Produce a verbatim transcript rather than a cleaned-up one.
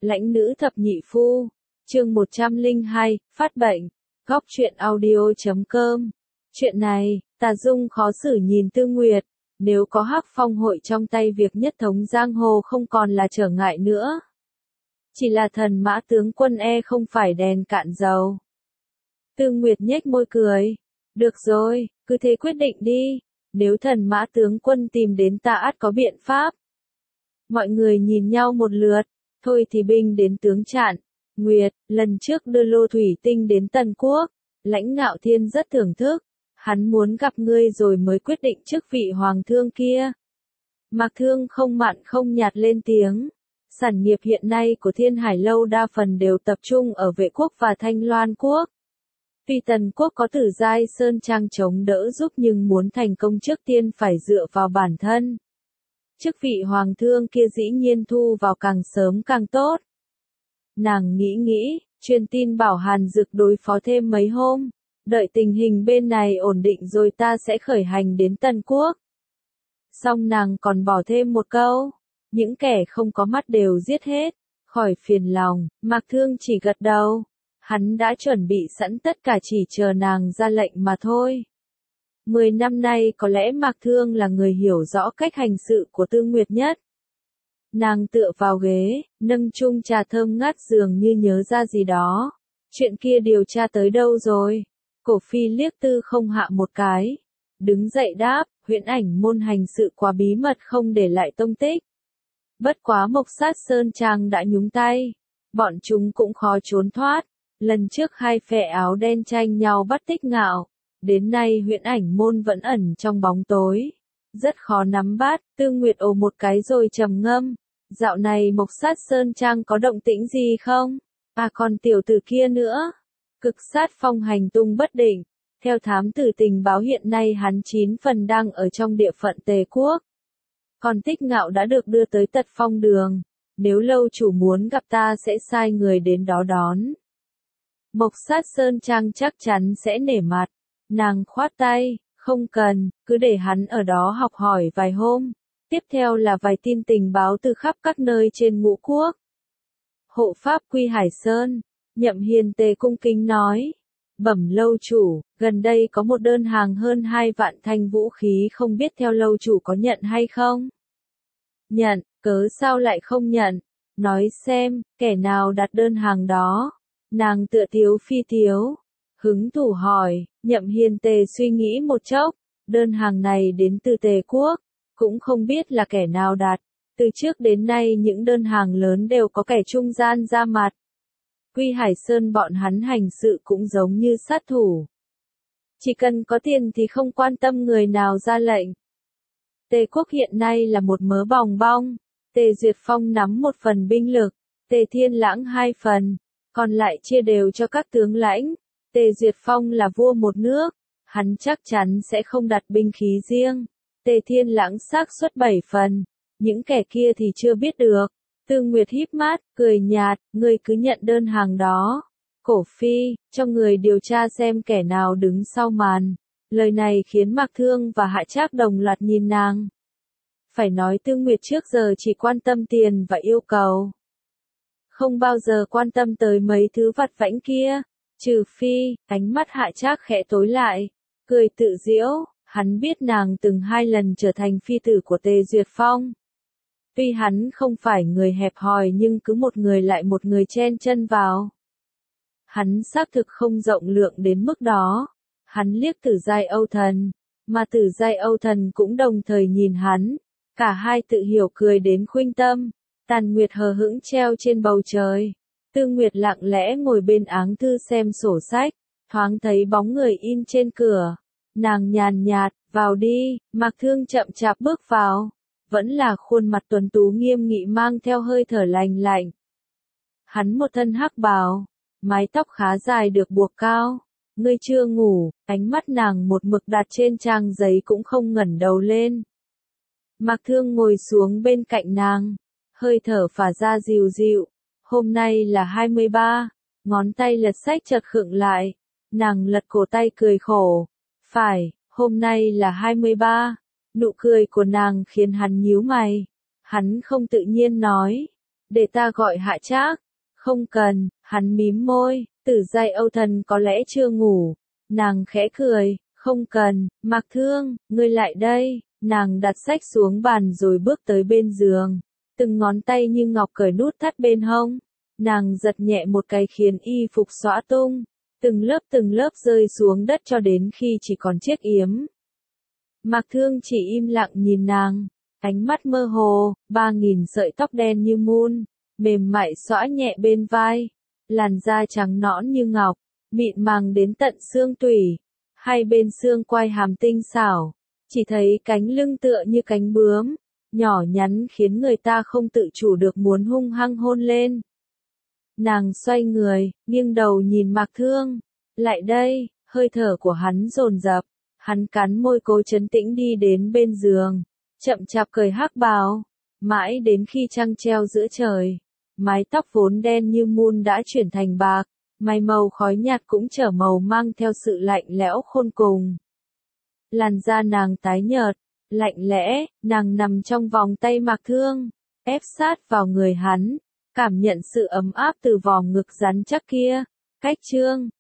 Lãnh nữ thập nhị phu, chương một trăm lẻ hai, phát bệnh, góc truyện audio chấm com. Chuyện này, Tà Dung khó xử nhìn Tư Nguyệt, nếu có Hắc Phong hội trong tay việc nhất thống giang hồ không còn là trở ngại nữa. Chỉ là thần mã tướng quân e không phải đèn cạn dầu. Tư Nguyệt nhếch môi cười, được rồi, cứ thế quyết định đi, nếu thần mã tướng quân tìm đến ta ắt có biện pháp. Mọi người nhìn nhau một lượt, thôi thì binh đến tướng chặn. Nguyệt, lần trước đưa lô thủy tinh đến Tần Quốc, Lãnh Ngạo Thiên rất thưởng thức, hắn muốn gặp ngươi rồi mới quyết định chức vị hoàng thương kia. Mạc Thương không mặn không nhạt lên tiếng, sản nghiệp hiện nay của Thiên Hải Lâu đa phần đều tập trung ở Vệ Quốc và Thanh Loan Quốc. Tuy Tần Quốc có Tử Giai Sơn Trang chống đỡ giúp nhưng muốn thành công trước tiên phải dựa vào bản thân. Chức vị hoàng thương kia dĩ nhiên thu vào càng sớm càng tốt. Nàng nghĩ nghĩ, truyền tin bảo Hàn Dực đối phó thêm mấy hôm, đợi tình hình bên này ổn định rồi ta sẽ khởi hành đến Tần Quốc. Xong nàng còn bỏ thêm một câu, những kẻ không có mắt đều giết hết, khỏi phiền lòng. Mạc Thương chỉ gật đầu, hắn đã chuẩn bị sẵn tất cả chỉ chờ nàng ra lệnh mà thôi. Mười năm nay có lẽ Mạc Thương là người hiểu rõ cách hành sự của Tư Nguyệt nhất. Nàng tựa vào ghế, nâng chung trà thơm ngát dường như nhớ ra gì đó. Chuyện kia điều tra tới đâu rồi? Cổ Phi liếc Tư Không hạ một cái. Đứng dậy đáp, Huyễn Ảnh môn hành sự quá bí mật không để lại tông tích. Bất quá Mộc Sát Sơn Trang đã nhúng tay. Bọn chúng cũng khó trốn thoát. Lần trước hai phe áo đen tranh nhau bắt Tích Ngạo. Đến nay Huyễn Ảnh môn vẫn ẩn trong bóng tối. Rất khó nắm bắt. Tư Nguyệt ồ một cái rồi trầm ngâm. Dạo này Mộc Sát Sơn Trang có động tĩnh gì không? À còn tiểu tử kia nữa. Cực Sát Phong hành tung bất định. Theo thám tử tình báo hiện nay hắn chín phần đang ở trong địa phận Tề Quốc. Còn Tích Ngạo đã được đưa tới Tật Phong đường. Nếu lâu chủ muốn gặp ta sẽ sai người đến đó đón. Mộc Sát Sơn Trang chắc chắn sẽ nể mặt. Nàng khoát tay, không cần, cứ để hắn ở đó học hỏi vài hôm. Tiếp theo là vài tin tình báo từ khắp các nơi trên ngũ quốc. Hộ pháp Quy Hải Sơn, Nhậm Hiền Tề cung kính nói. Bẩm lâu chủ, gần đây có một đơn hàng hơn hai vạn thanh vũ khí không biết theo lâu chủ có nhận hay không? Nhận, cớ sao lại không nhận? Nói xem, kẻ nào đặt đơn hàng đó? Nàng tựa tiếu phi tiếu. Hứng thủ hỏi, Nhậm Hiền Tề suy nghĩ một chốc. Đơn hàng này đến từ Tề Quốc. Cũng không biết là kẻ nào đặt. Từ trước đến nay những đơn hàng lớn đều có kẻ trung gian ra mặt. Quy Hải Sơn bọn hắn hành sự cũng giống như sát thủ. Chỉ cần có tiền thì không quan tâm người nào ra lệnh. Tề Quốc hiện nay là một mớ bòng bong. Tề Duyệt Phong nắm một phần binh lực. Tề Thiên Lãng hai phần. Còn lại chia đều cho các tướng lãnh. Tề Duyệt Phong là vua một nước. Hắn chắc chắn sẽ không đặt binh khí riêng. Tề Thiên Lãng xác suất bảy phần, những kẻ kia thì chưa biết được. Tư Nguyệt híp mắt, cười nhạt, ngươi cứ nhận đơn hàng đó. Cổ Phi, cho người điều tra xem kẻ nào đứng sau màn. Lời này khiến Mạc Thương và Hạ Trác đồng loạt nhìn nàng. Phải nói Tư Nguyệt trước giờ chỉ quan tâm tiền và yêu cầu. Không bao giờ quan tâm tới mấy thứ vặt vãnh kia. Trừ phi, ánh mắt Hạ Trác khẽ tối lại, cười tự giễu. Hắn biết nàng từng hai lần trở thành phi tử của Tề Duyệt Phong. Tuy hắn không phải người hẹp hòi nhưng cứ một người lại một người chen chân vào. Hắn xác thực không rộng lượng đến mức đó. Hắn liếc Tử Giai Âu Thần, mà Tử Giai Âu Thần cũng đồng thời nhìn hắn. Cả hai tự hiểu cười đến khuynh tâm. Tàn Nguyệt hờ hững treo trên bầu trời. Tư Nguyệt lặng lẽ ngồi bên áng thư xem sổ sách, thoáng thấy bóng người in trên cửa. Nàng nhàn nhạt, vào đi. Mạc Thương chậm chạp bước vào. Vẫn là khuôn mặt tuấn tú nghiêm nghị mang theo hơi thở lành lạnh. Hắn một thân hắc bào, mái tóc khá dài được buộc cao. Ngươi chưa ngủ, ánh mắt nàng một mực đặt trên trang giấy cũng không ngẩng đầu lên. Mạc Thương ngồi xuống bên cạnh nàng, hơi thở phả ra dịu dịu. Hôm nay là hai mươi ba, ngón tay lật sách chợt khựng lại. Nàng lật cổ tay cười khổ. Phải, hôm nay là hai mươi ba. Nụ cười của nàng khiến hắn nhíu mày. Hắn không tự nhiên nói. để ta gọi Hạ Trác. Không cần, hắn mím môi, Tử Giai Âu Thần có lẽ chưa ngủ. Nàng khẽ cười, không cần, Mạc Thương, ngươi lại đây. Nàng đặt sách xuống bàn rồi bước tới bên giường. Từng ngón tay như ngọc cởi nút thắt bên hông. Nàng giật nhẹ một cái khiến y phục xõa tung. Từng lớp từng lớp rơi xuống đất cho đến khi chỉ còn chiếc yếm. Mạc Thương chỉ im lặng nhìn nàng. Ánh mắt mơ hồ, ba nghìn sợi tóc đen như mun, mềm mại xõa nhẹ bên vai. Làn da trắng nõn như ngọc, mịn màng đến tận xương tủy. Hai bên xương quai hàm tinh xảo. Chỉ thấy cánh lưng tựa như cánh bướm, nhỏ nhắn khiến người ta không tự chủ được muốn hung hăng hôn lên. Nàng xoay người, nghiêng đầu nhìn Mạc Thương. Lại đây, hơi thở của hắn dồn dập. Hắn cắn môi cố trấn tĩnh đi đến bên giường. Chậm chạp cởi hắc bào. Mãi đến khi trăng treo giữa trời. Mái tóc vốn đen như mun đã chuyển thành bạc. Mày màu khói nhạt cũng trở màu mang theo sự lạnh lẽo khôn cùng. Làn da nàng tái nhợt, lạnh lẽ, nàng nằm trong vòng tay Mạc Thương, ép sát vào người hắn, cảm nhận sự ấm áp từ vòng ngực rắn chắc kia. Cách chương